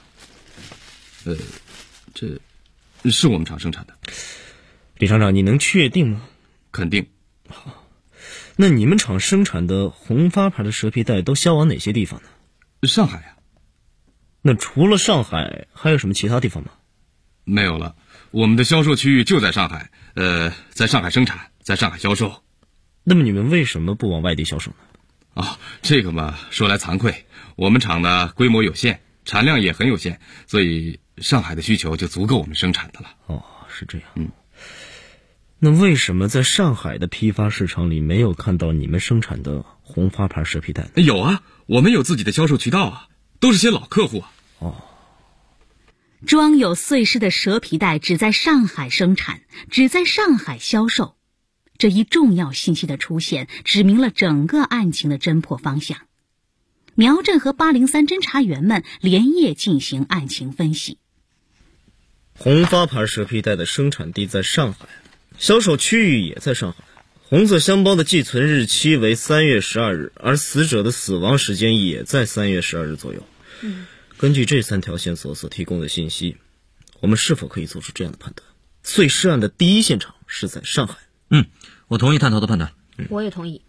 这是我们厂生产的。 李厂长，你能确定吗？ 肯定。 好，那你们厂生产的红发牌的蛇皮袋都销往哪些地方呢？ 上海啊。 那除了上海，还有什么其他地方吗？ 没有了，我们的销售区域就在上海，在上海生产，在上海销售。 那么你们为什么不往外地销售呢？ 啊，这个嘛，说来惭愧，我们厂呢规模有限，产量也很有限，所以上海的需求就足够我们生产的了。 哦，是这样。那为什么在上海的批发市场里没有看到你们生产的红发牌蛇皮袋呢？ 有啊，我们有自己的销售渠道啊，都是些老客户啊。 哦， 装有碎尸的蛇皮袋只在上海生产，只在上海销售，这一重要信息的出现，指明了整个案情的侦破方向。苗震和803侦查员们连夜进行案情分析。 红发牌蛇皮袋的生产地在上海，销售区域也在上海，红色箱包的寄存日期为3月12日，而死者的死亡时间也在3月12日左右。根据这3条线索所提供的信息，我们是否可以做出这样的判断：碎尸案的第一现场是在上海？ 我同意探头的判断。 我也同意。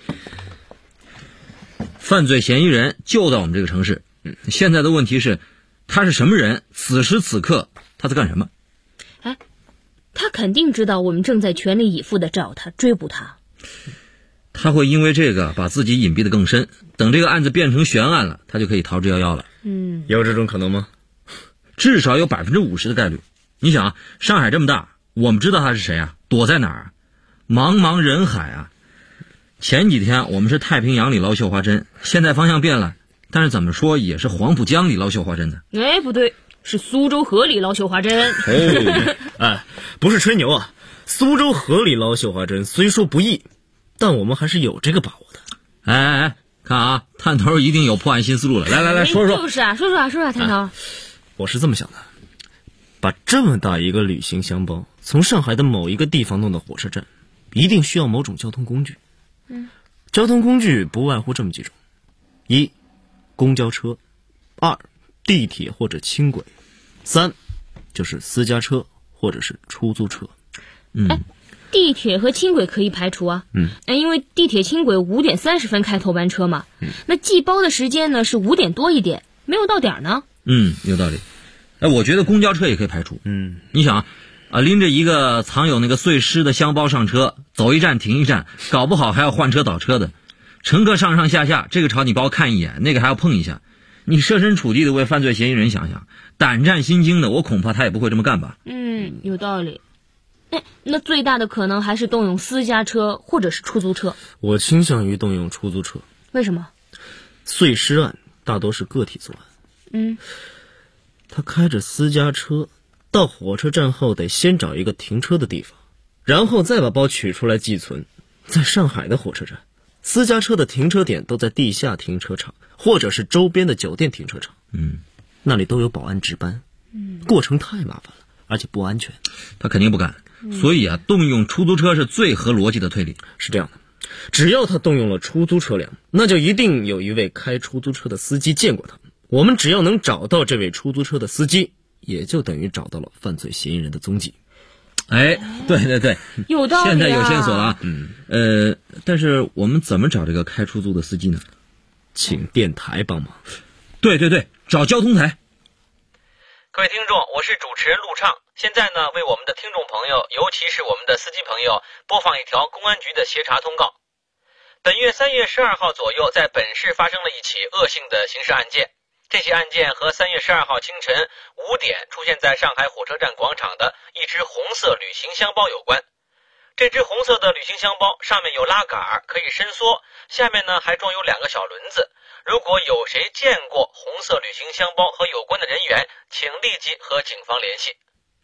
犯罪嫌疑人就在我们这个城市。现在的问题是，他是什么人？此时此刻他在干什么？ 他肯定知道我们正在全力以赴地找他，追捕他。 他会因为这个把自己隐蔽得更深，等这个案子变成悬案了，他就可以逃之夭夭了。 有这种可能吗？ 至少有50%的概率。你想啊，上海这么大，我们知道他是谁啊？躲在哪儿？茫茫人海啊！前几天我们是太平洋里捞绣花针，现在方向变了，但是怎么说也是黄浦江里捞绣花针的。 不对，是苏州河里捞绣花针。 不是吹牛啊，苏州河里捞绣花针虽说不易，但我们还是有这个把握的。 看啊，探头一定有破案新思路了。来说说。 就是啊，说说探头。 我是这么想的，把这么大一个旅行箱包从上海的某一个地方弄到火车站，一定需要某种交通工具。交通工具不外乎这么几种：一、公交车；二、地铁或者轻轨；三、就是私家车或者是出租车。 地铁和轻轨可以排除啊。因为地铁轻轨5点30分开头班车嘛。那寄包的时间呢是5点多一点，没有到点呢。 有道理。我觉得公交车也可以排除。你想拎着一个藏有那个碎尸的箱包上车，走一站停一站，搞不好还要换车倒车的。乘客上上下下，这个朝你包看一眼，那个还要碰一下。你设身处地的为犯罪嫌疑人想想，胆战心惊的，我恐怕他也不会这么干吧。 有道理。那最大的可能还是动用私家车或者是出租车。 我倾向于动用出租车。 为什么？ 碎尸案大多是个体作案。他开着私家车到火车站后，得先找一个停车的地方，然后再把包取出来寄存。在上海的火车站，私家车的停车点都在地下停车场或者是周边的酒店停车场。那里都有保安值班。过程太麻烦了，而且不安全。 他肯定不敢。所以动用出租车是最合逻辑的推理。 是这样的，只要他动用了出租车辆，那就一定有一位开出租车的司机见过他。我们只要能找到这位出租车的司机，也就等于找到了犯罪嫌疑人的踪迹。 对， 有道理啊。 现在有线索了。但是我们怎么找这个开出租的司机呢？ 请电台帮忙。 对，找交通台。 各位听众，我是主持人陆畅。现在呢，为我们的听众朋友，尤其是我们的司机朋友，播放一条公安局的协查通告。本月3月12号左右，在本市发生了一起恶性的刑事案件。这起案件和3月12号清晨5点出现在上海火车站广场的一只红色旅行箱包有关。这只红色的旅行箱包上面有拉杆，可以伸缩，下面呢还装有2个小轮子。如果有谁见过红色旅行箱包和有关的人员，请立即和警方联系。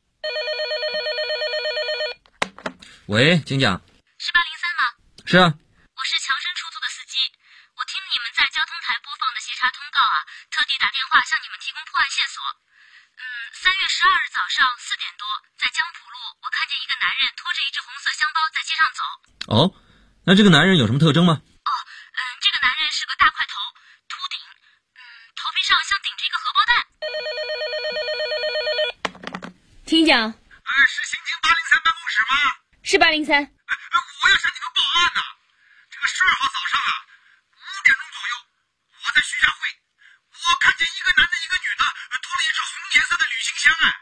喂，警长。 是803吗？ 是啊。 我是强生出租的司机，我听你们在交通台播放的协查通告啊，特地打电话向你们提供破案线索。 3月12日早上4点多，在江浦路，我看见一个男人拖着一只红色箱包在街上走。 哦，那这个男人有什么特征吗？ 这个男人是个大块头，秃顶，头皮上像顶着一个荷包蛋。 厅长， 是刑警803办公室吗？ 是803。 我要向你们报案呐！这个12号早上啊，5点钟左右，我在徐家汇，我看见一个男的，一个女的，拖了一只红颜色的旅行箱啊。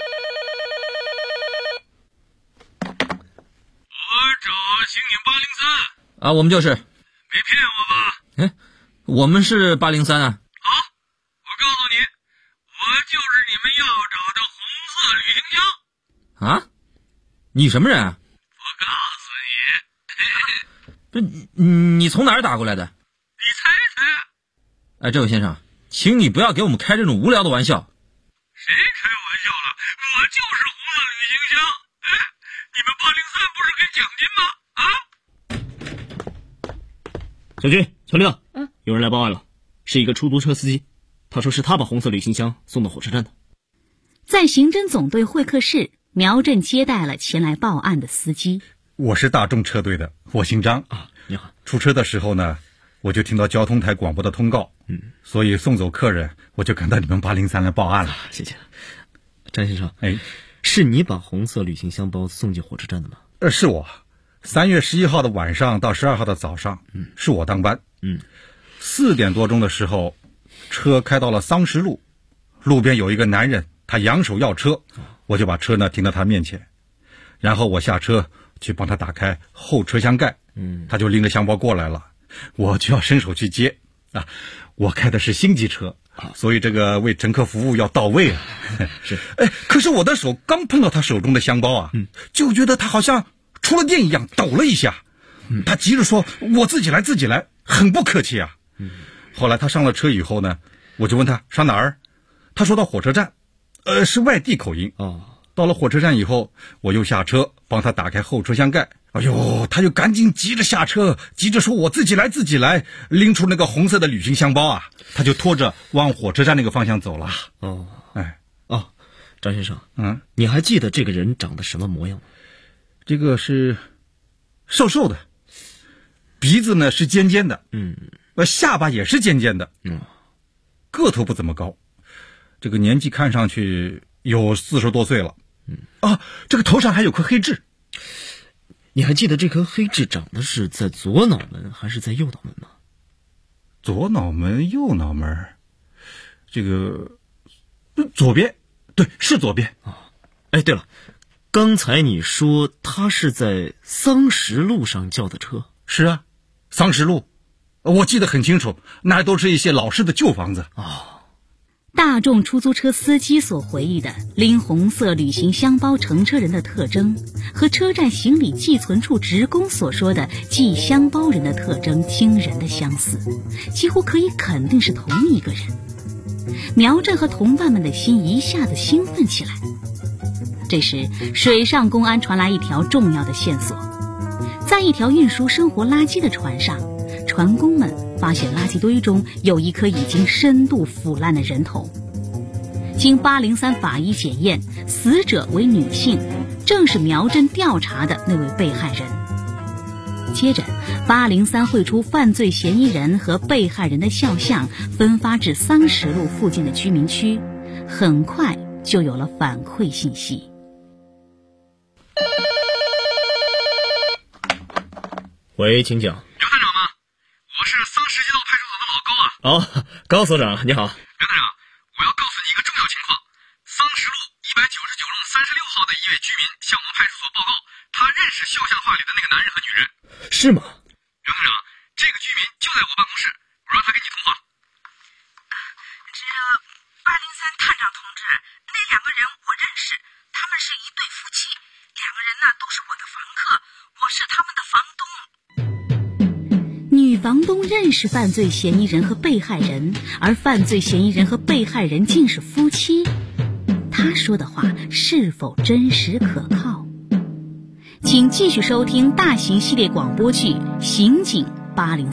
我找刑警803。 我们就是。 没骗我吧？ 我们是803啊。 好，我告诉你，我就是你们要找的红色旅行箱。 啊？你什么人啊？ 我告诉你。你从哪儿打过来的？ 你猜猜。 这位先生，请你不要给我们开这种无聊的玩笑。 谁开玩笑了？我就是红色旅行箱。你们803不是给奖金吗？ 小军，小亮，有人来报案了，是一个出租车司机，他说是他把红色旅行箱送到火车站的。 在刑侦总队会客室，苗振接待了前来报案的司机。 我是大众车队的，我姓张啊。你好。 出车的时候呢，我就听到交通台广播的通告，所以送走客人，我就赶到你们803来报案了。 谢谢。张先生，是你把红色旅行箱包送进火车站的吗？ 是我。3月11号的晚上到12号的早上，是我当班。4点多钟的时候，车开到了桑石路，路边有一个男人，他扬手要车，我就把车呢停到他面前，然后我下车去帮他打开后车厢盖，他就拎着箱包过来了，我就要伸手去接啊。我开的是星级车，所以这个为乘客服务要到位啊。 是。 可是我的手刚碰到他手中的箱包啊，就觉得他好像触了电一样抖了一下，他急着说我自己来自己来，很不客气啊。后来他上了车以后呢，我就问他上哪儿，他说到火车站，是外地口音。到了火车站以后，我又下车帮他打开后车厢盖，哎呦，他就赶紧急着下车，急着说我自己来自己来，拎出那个红色的旅行箱包啊，他就拖着往火车站那个方向走了。 张先生，你还记得这个人长得什么模样吗？ 这个是瘦瘦的，鼻子呢是尖尖的，下巴也是尖尖的，个头不怎么高，这个年纪看上去有40多岁了，这个头上还有颗黑痣。 你还记得这颗黑痣长的是在左脑门还是在右脑门吗？ 左脑门右脑门，这个左边，对，是左边。 对了，刚才你说他是在桑石路上叫的车？ 是啊，桑石路，我记得很清楚，那都是一些老式的旧房子。 大众出租车司机所回忆的拎红色旅行箱包乘车人的特征，和车站行李寄存处职工所说的寄箱包人的特征惊人的相似，几乎可以肯定是同一个人。苗振和同伴们的心一下子兴奋起来。这时，水上公安传来一条重要的线索，在一条运输生活垃圾的船上，船工们发现垃圾堆中有一颗已经深度腐烂的人头。经803法医检验，死者为女性，正是苗振调查的那位被害人。接着803绘出犯罪嫌疑人和被害人的肖像，分发至桑石路附近的居民区，很快就有了反馈信息。 喂，请讲。 刘探长吗？我是桑石街道派出所的老高啊。 高所长，你好。 刘探长，我要告诉你一个重要情况，桑石路199弄36号的一位居民向我们派出所报告，他认识肖像画里的那个男人和女人。 是吗？ 刘探长，这个居民就在我办公室，我让他跟你通话。 这803探长同志，那2个人我认识，他们是一对夫妻，2个人呢都是我的房客，我是他们的房东。女房东认识犯罪嫌疑人和被害人，而犯罪嫌疑人和被害人竟是夫妻，她说的话是否真实可靠？请继续收听大型系列广播剧《刑警803》。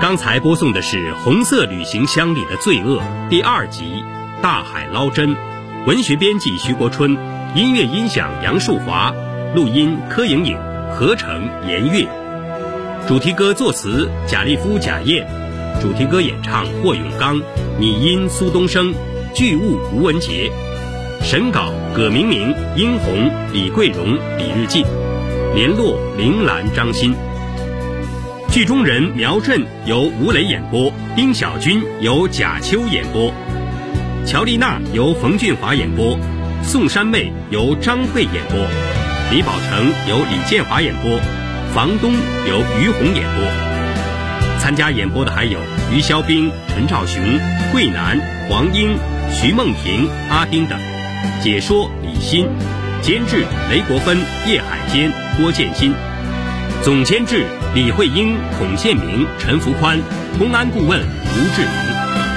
刚才播送的是《红色旅行箱里的罪恶》第2集《大海捞针》，文学编辑徐国春，音乐音响杨树华，录音柯莹莹，合成严悦。主题歌作词贾立夫、贾燕，主题歌演唱霍永刚，拟音苏东升，剧务吴文杰，审稿葛明明、殷红、李桂荣、李日进，联络铃兰、张欣。剧中人苗震由吴磊演播，丁小军由贾秋演播，乔丽娜由冯俊华演播，宋山妹由张慧演播，李宝成由李建华演播，房东由于红演播。参加演播的还有于肖兵、陈兆雄、桂南、黄英、徐梦婷、阿丁等。解说李欣，监制雷国芬、叶海坚、郭建新，总监制李慧英、孔建明、陈福宽，公安顾问吴志明。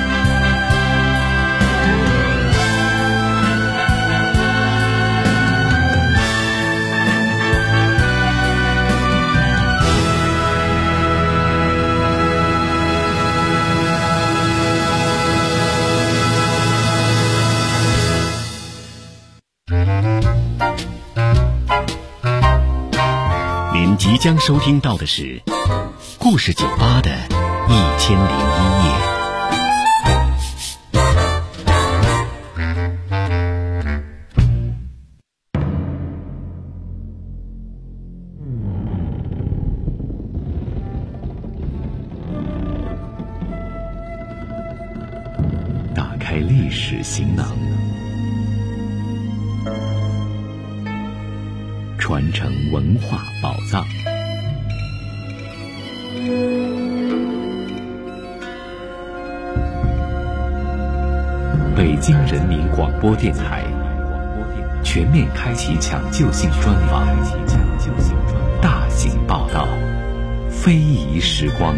您即将收听到的是故事酒吧的1001夜。打开历史行囊，传承文化宝藏。北京人民广播电台全面开启抢救性专访，大型报道，非遗时光。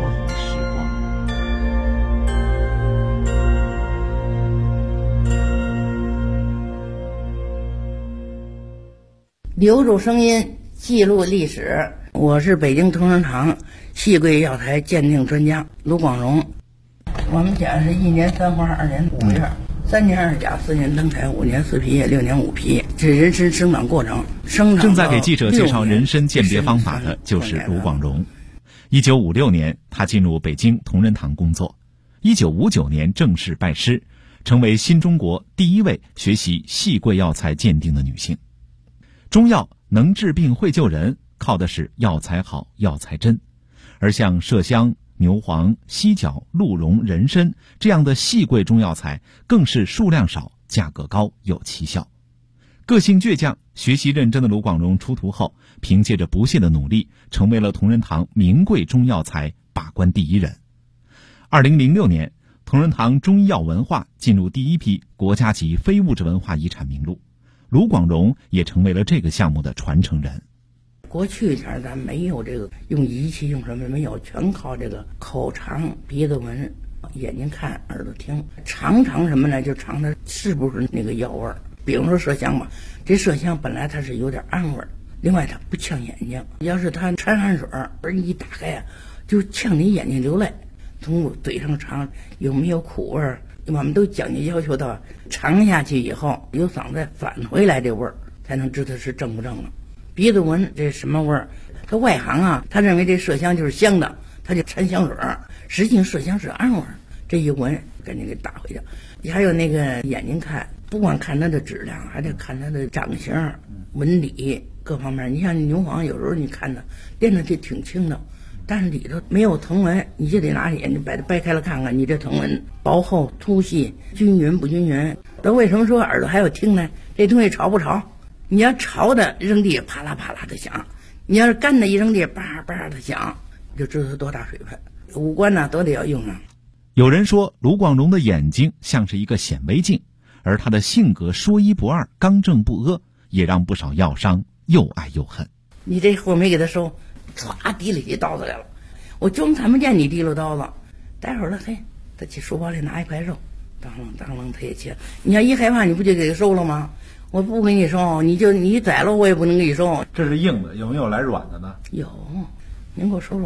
留住声音，记录历史。我是北京同仁堂细桂药材鉴定专家卢广荣。我们家是1年3花2年5月，3年2甲4年登台5年4皮叶6年5皮，这人参生长过程。 正在给记者介绍人参鉴别方法的就是卢广荣。1956年，他进入北京同仁堂工作。1959年正式拜师，成为新中国第一位学习细桂药材鉴定的女性。中药能治病会救人，靠的是药材好、药材真。而像麝香、牛黄、犀角、鹿茸、人参这样的细桂中药材，更是数量少、价格高、有奇效。个性倔强、学习认真的卢广荣出徒后，凭借着不懈的努力，成为了同仁堂名贵中药材把关第一人。2006年，同仁堂中医药文化进入第一批国家级非物质文化遗产名录，卢广荣也成为了这个项目的传承人。 过去前咱没有这个用仪器用什么没有，全靠这个口尝、鼻子闻、眼睛看、耳朵听，尝什么呢？就尝它是不是那个药味儿。比如说麝香吧，这麝香本来它是有点暗味儿，另外它不呛眼睛，要是它掺汗水而你一打开啊，就呛你眼睛流泪。从嘴上尝有没有苦味儿，我们都讲究要求到尝下去以后由嗓子返回来这味儿，才能知道是正不正了。鼻子闻这什么味儿？他外行啊，他认为这麝香就是香的，他就掺香水儿，实际上麝香是暗味儿。这一闻赶紧给打回去。还有那个眼睛看，不光看它的质量，还得看它的长相、纹理各方面。你像牛黄，有时候你看它练的就挺轻的，但是里头没有藤纹，你就得拿眼睛把它掰开了看看，你这藤纹薄厚、粗细、均匀不均匀。那为什么说耳朵还有听呢？这东西潮不潮？你要潮的扔地啪啦啪啦的响，你要是干的一扔地叭叭的响，你就知道它多大水分。五官呢都得要用上。 有人说卢广荣的眼睛像是一个显微镜，而他的性格说一不二、刚正不阿，也让不少药商又爱又恨。 你这货没给他收，唰提了起刀子来了，我装看不见你提溜刀子，待会儿了嘿，他去书包里拿一块肉，当啷他也切。你要一害怕，你不就给他收了吗？我不给你收，你宰了我也不能给你收。 这是硬的，有没有来软的呢？ 有，您给我收了吧。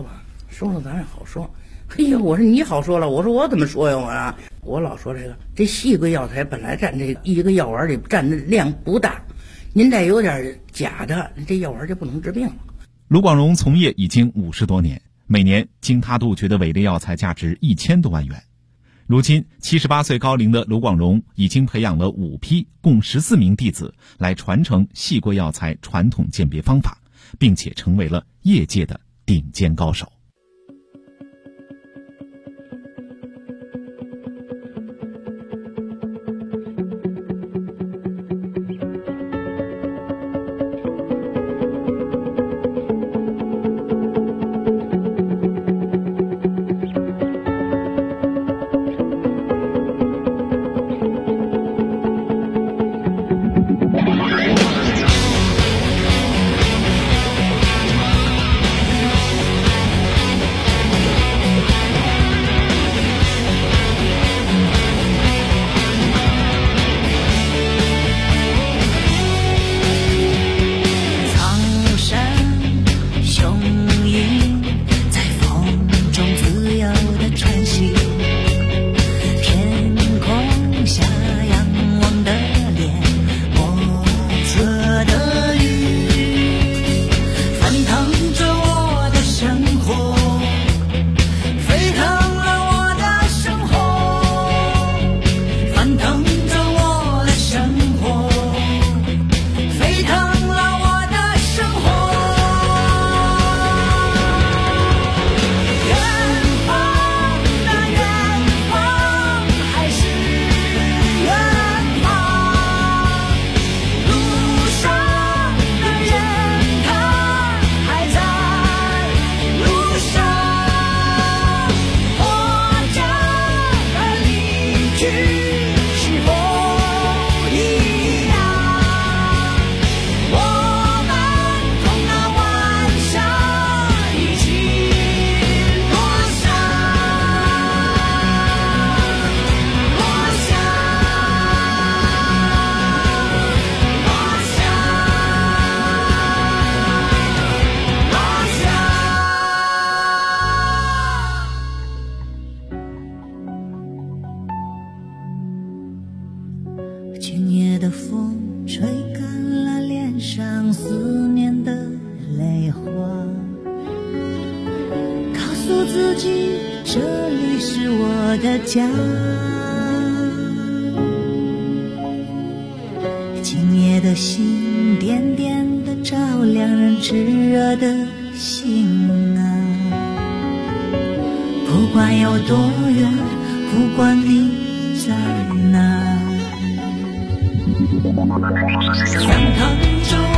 收了咱也好说。哎呀，我说你好说了，我说我怎么说呀？我老说这细桂药材本来占这一个药丸里占的量不大，您再有点假的，这药丸就不能治病了。 卢广荣从业已经50多年，每年经他杜绝的伪劣药材价值1000多万元。如今78岁高龄的卢广荣已经培养了5批共14名弟子来传承细桂药材传统鉴别方法，并且成为了业界的顶尖高手。 今夜的风吹干了脸上思念的泪花，告诉自己这里是我的家。今夜的星点点的照亮人炙热的心啊，不管有多远，不管你在哪，想躺着